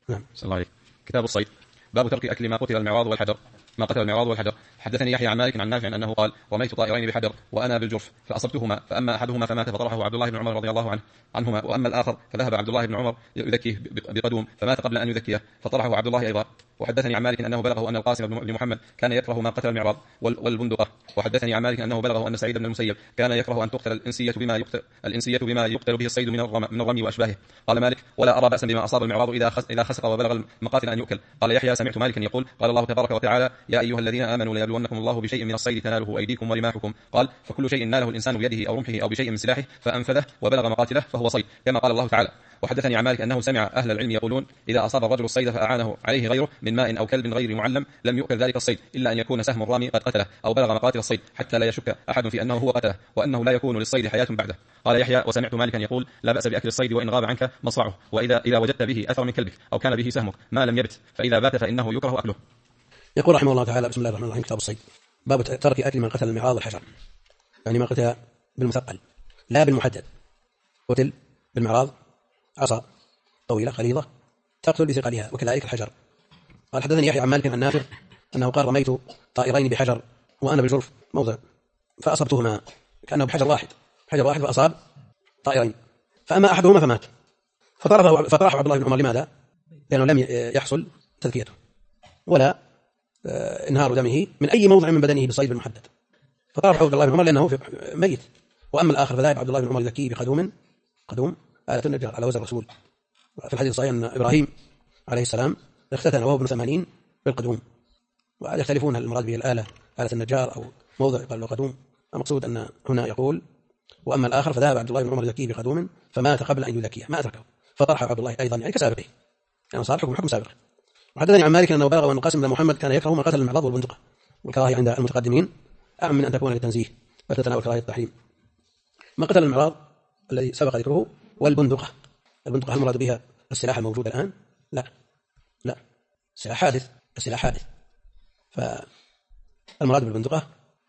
نعم. صلى الله عليه. كتاب الصيد. باب ترك أكل ما قتل المعراض والحجر. ما قتل المعراض والحجر. حدثني يحيى عن مالك عن نافع أنه قال: رميت طائرين بحجر وأنا بالجرف فأصبتهما، فأما أحدهما فمات فطرحه عبد الله بن عمر رضي الله عنهما، وأما الآخر فذهب عبد الله بن عمر يذكيه بقدوم فمات قبل أن يذكيه فطرحه عبد الله أيضا. وحدثني عن مالك أنه بلغه أن القاسم بن محمد كان يكره ما قتل المعراض والبندقة. وحدثني عن مالك أنه بلغه أن سعيد بن المسيب كان يكره أن تقتل الإنسية بما يقتل به الصيد من الرمي وأشباهه. قال مالك: ولا أرى بأسا بما أصاب المعراض إذا خسق وبلغ المقاتل أن يؤكل. قال يحيى: سمعت مالكا يقول: قال الله تبارك وتعالى: يا أيها الذين آمنوا ليبلونكم الله بشيء من الصيد تناله أيديكم ورماحكم. قال: فكل شيء ناله الإنسان بيده أو رمحه أو بشيء من سلاحه فأنفذه وبلغ مقاتله فهو صيد، كما قال الله تعالى. وحدثني عن مالك أنه سمع أهل العلم يقولون: إذا أصاب الرجل الصيد فأعانه عليه غيره من ماء أو كلب غير معلم لم يؤكل ذلك الصيد إلا أن يكون سهم الرامي قد قتله أو بلغ مقاتل الصيد حتى لا يشك أحد في أنه هو قتله وأنه لا يكون للصيد حياة بعده. قال يحيى: وسمعت مالكا يقول: لا بأس بأكل الصيد وإن غاب عنك مصرعه، وإذا وجدت به أثر من كلبك أو كان به سهمك ما لم يبت، فإذا بات فإنه يكره أكله. يقول رحمه الله تعالى: بسم الله الرحمن الرحيم. كتاب الصيد. باب ترك أكل من قتل المعراض والحجر، يعني ما قتل بالمثقل لا بالمحدد. قتل بالمعراض عصا طويلة غليظة تقتل بثقلها، وكذلك الحجر. قال حدثني يحيى عن مالك عن نافع أنه قال: رميت طائرين بحجر وأنا بالجرف موضع فأصبتهما، كأنه بحجر واحد فأصاب طائرين، فأما أحدهما فمات فطرحه عبد الله بن عمر. لماذا؟ لأنه لم يحصل تذكيته ولا انهار دمه من أي موضع من بدنه بالصيد المحدد، فطرحه عبد الله بن عمر لأنه ميت. وأما الآخر فذهب عبد الله بن عمر يذكيه بقدوم آلة النجار على وزن الرسول. في الحديث الصحيح أن إبراهيم عليه السلام اختتن وهو ابن 80 بالقدوم، ويختلفون هل المراد به آلة النجار أو موضع قال له قدوم. المقصود أن هنا يقول: وأما الآخر فذهب عبد الله بن عمر يذكيه بقدوم فمات قبل أن يذكيه، ما أتركه فطرحه عبد الله أيضا، يعني كسابقه، يعني صار حكم سابق. وحدثني عن مالك أنه بلغ أن القاسم بن محمد كان يكره ما قتل المعراض والبندقة، والكراهية عند المتقدمين أعم من أن تكون للتنزيه بل تتناول كراهية التحريم. ما قتل المعراض الذي سبق ذكره والبندقة. البندقة هل المراد بها السلاح الموجود الآن؟ لا، السلاح حادث. فالمراد بالبندقة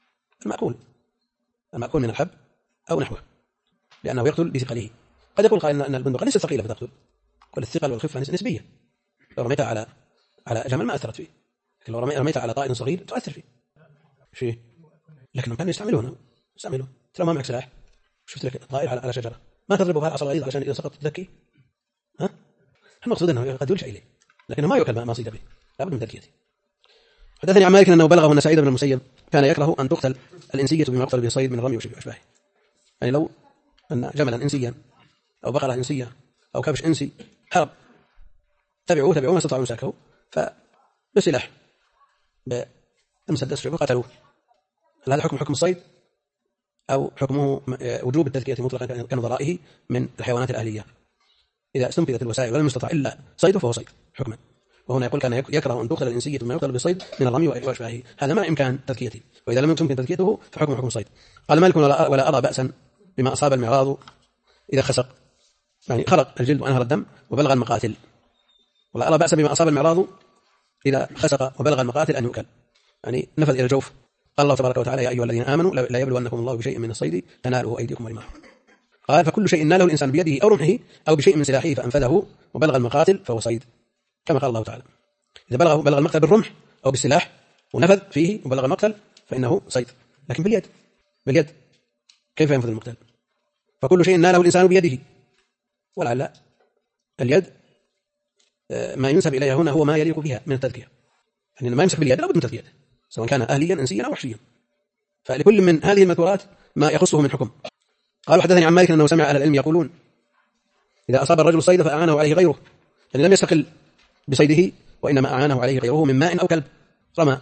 المأكول من الحب أو نحوه، لأنه يقتل بثقله. قد يقول قائل أن البندقة ليست ثقيلة فتقتل، قل الثقل والخفة نسبية. لو رميتها على جمل ما أثرت فيه، لكن لو رميتها على طائر صغير تؤثر فيه. لكنهم كانوا يستعملونه. ترى ما معك سلاح، شفت لك طائر على شجرة، ما تضربه بهالعصا الغليظ عشان إذا سقط تذكي. المقصود أنه قد يلجأ إليه، لكنه ما يؤكل ما صيد به، لابد من تذكيته. حدثني عن مالك أنه بلغه أن سعيد بن المسيب كان يكره أن تقتل الإنسية بما يقتل به الصيد من الرمي وأشباهه. يعني لو أن جملا إنسيا أو بقرة إنسية أو كبش إنسي هرب، تبعوه ما استطاعوا مساكه، فبسلاح بمسدس قتلوه. هل هذا حكم الصيد أو حكمه وجوب التذكية مطلقا كنظرائه من الحيوانات الأهلية؟ إذا استنفذت الوسائل ولم يستطع إلا صيده فهو صيد حكما. وهنا يقول: كان يكره أن تقتل الإنسية بما يقتل بالصيد من الرمي وأشباهه، هذا ما إمكان تذكيته، وإذا لم يمكن تذكيته فحكم الصيد. قال مالك: ولا أرى بأسا بما أصاب المعراض إذا خسق، يعني خرق الجلد وأنهر الدم وبلغ المقاتل. ولا أرى بأسا بما أصاب المعراض إذا خسق وبلغ المقاتل أن يؤكل، يعني نفذ إلى الجوف. قال الله تبارك وتعالى: يا أيها الذين آمنوا لا يبلونكم الله بشيء من الصيد تناله أيديكم ورماحكم. قال: فكل شيء ناله الإنسان بيده أو رمحه أو بشيء من سلاحه فأنفذه وبلغ المقاتل فهو صيد، كما قال الله تعالى. إذا بلغ المقتل بالرمح أو بالسلاح ونفذ فيه وبلغ المقتل فإنه صيد. لكن باليد كيف ينفذ المقتل؟ فكل شيء ناله الإنسان بيده، ولعل اليد ما ينسب إليها هنا هو ما يليق بها من التذكية، يعني ما يمسك باليد لابد من تذكيته سواء كان أهليا إنسيا أو وحشيا، فلكل من هذه المذكورات ما يخصه من حكم. قال: حدثني عن مالك أنه سمع أهل العلم يقولون: إذا أصاب الرجل الصيد فأعانه عليه غيره، يعني لم يستقل بصيده وإنما أعانه عليه غيره من ماء أو كلب، رمى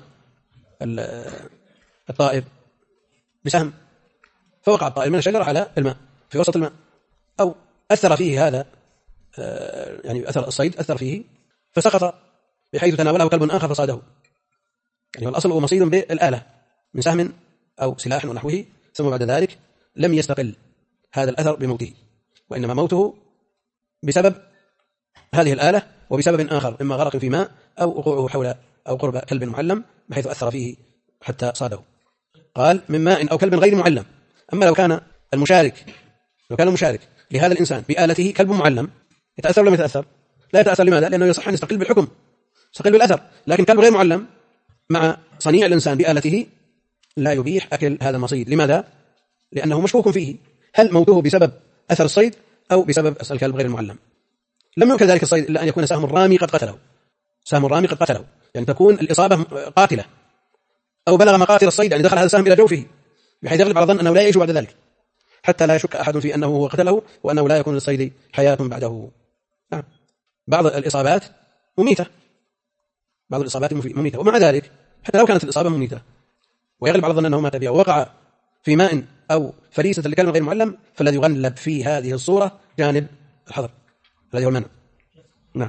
الطائر بسهم فوقع الطائر من الشجرة على الماء في وسط الماء، أو أثر فيه هذا يعني أثر الصيد أثر فيه فسقط بحيث تناوله كلب آخر فصاده، يعني الأصل هو مصيد بالآلة من سهم أو سلاح ونحوه، ثم بعد ذلك لم يستقل هذا الأثر بموته، وإنما موته بسبب هذه الآلة وبسبب آخر، إما غرق في ماء أو وقوعه حول أو قرب كلب معلم بحيث أثر فيه حتى صاده. قال: من ماء أو كلب غير معلم. أما لو كان المشارك لهذا الإنسان بآلته كلب معلم يتأثر ولا يتأثر؟ لا يتأثر. لماذا؟ لأنه يصح أن يستقل بالحكم، يستقل بالأثر. لكن كلب غير معلم مع صنيع الإنسان بآلته لا يبيح أكل هذا المصيد. لماذا؟ لأنه مشكوك فيه، هل موته بسبب أثر الصيد أو بسبب الكلب غير المعلم. لم يمكن ذلك الصيد إلا أن يكون سهم الرامي قد قتله، سهم الرامي قد قتله، يعني تكون الإصابة قاتلة أو بلغ مقاتل الصيد، يعني دخل هذا السهم إلى جوفه بحيث يغلب على الظن أنه لا يعيش بعد ذلك، حتى لا يشك أحد في أنه هو قتله وأنه لا يكون للصيد حياة بعده. نعم. بعض الإصابات مميتة، بعض الإصابات مميتة، ومع ذلك حتى لو كانت الإصابة مميتة ويغلب على الظن أنه مات بها ووقع في ماء أو فريسة لكلب غير معلم، فالذي يغلب في هذه الصورة جانب الحظر الذي هو المنع. نعم.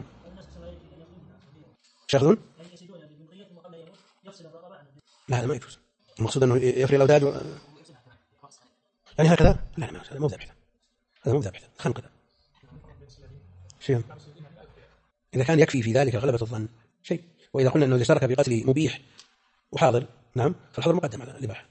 شاخذون؟ لا هذا ما يجوز. المقصود أنه يفري الأوداد يعني هكذا. لا هذا مو ذبح، هذا مو ذبح، خنق هذا شيء. إذا كان يكفي في ذلك غلبة الظن شيء. وإذا قلنا أنه اشترك بقتل مبيح وحاضر، نعم، فالحظر مقدم على الإباحة.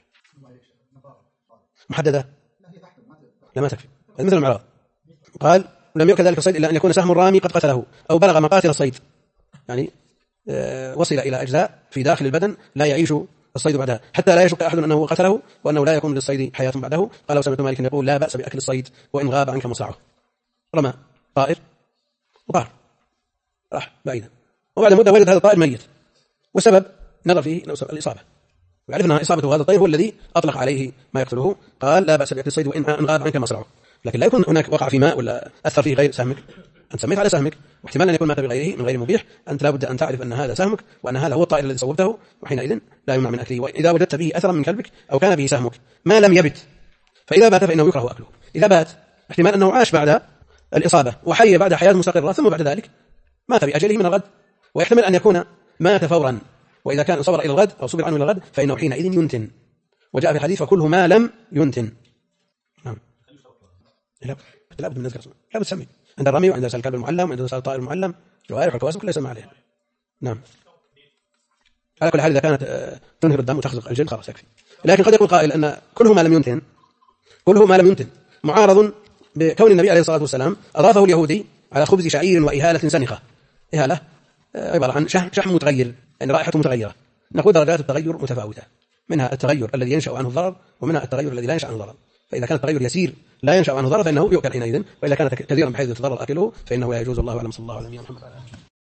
محددة لا ما تكفي، مثل المعراض قال لم يؤكل ذلك الصيد إلا أن يكون سهم الرامي قد قتله أو بلغ مقاتل الصيد، يعني وصل إلى أجزاء في داخل البدن لا يعيش الصيد بعدها، حتى لا يشك أحد أنه قتله وأنه لا يكون للصيد حياة بعده. قال وسمعت مالك يقول لا بأس بأكل الصيد وإن غاب عنك مصرعه. رمى طائر وطار راح بعيدا، وبعد مدة وجد هذا الطائر ميت، والسبب نظر فيه الإصابة، ويعرف أن إصابة هذا الطير هو الذي أطلق عليه ما يقتله. قال لا بأس بأكل الصيد وإن غاب عنك مصرعه. لكن لا يكون هناك وقع في ماء ولا أثر فيه غير سهمك، أنت سميت على سهمك، واحتمال أن يكون مات بغيره من غير مبيح، أنت لا بد أن تعرف أن هذا سهمك وأن هذا هو الطائر الذي صوبته، وحينئذ لا يمنع من أكله. وإذا وجدت به أثرا من كلبك أو كان به سهمك ما لم يبت، فإذا بات فإنه يكره أكله. إذا بات احتمال أنه عاش بعد الإصابة وحي بعد حياة مستقرة ثم بعد ذلك مات بأجله من الغد، ويحتمل أن يكون مات فورا، وإذا كان صبر إلى الغد أو صبر عنه إلى الغد فإنه حينئذ ينتن. وجاء في الحديث فكله ما لم ينتن. نعم. لا بد من ذكر، لا بد تسمي عند الرمي وعند سال الكلب المعلم وعند سال الطائر المعلم، جوارح والكواسب كلها يسمى عليها. نعم. على كل حال إذا كانت تنهر الدم وتخزق الجلد خلاص يكفي. لكن قد يقول قائل أن كله ما لم ينتن، كله ما لم ينتن معارض بكون النبي عليه الصلاة والسلام أضافه اليهودي على خبز شعير وإهالة سنخة. إهالة عبارة عن شحم متغير، يعني رائحته متغيرة. نقول درجات التغير متفاوتة، منها التغير الذي ينشأ عنه الضرر ومنها التغير الذي لا ينشأ عنه الضرر. فإذا كان التغير يسير لا ينشأ عنه ضرر فإنه يؤكل حينئذ، وإذا كان كثيرا بحيث يتضرر أكله فإنه لا يجوز. الله أعلم. صلى الله عليه وسلم.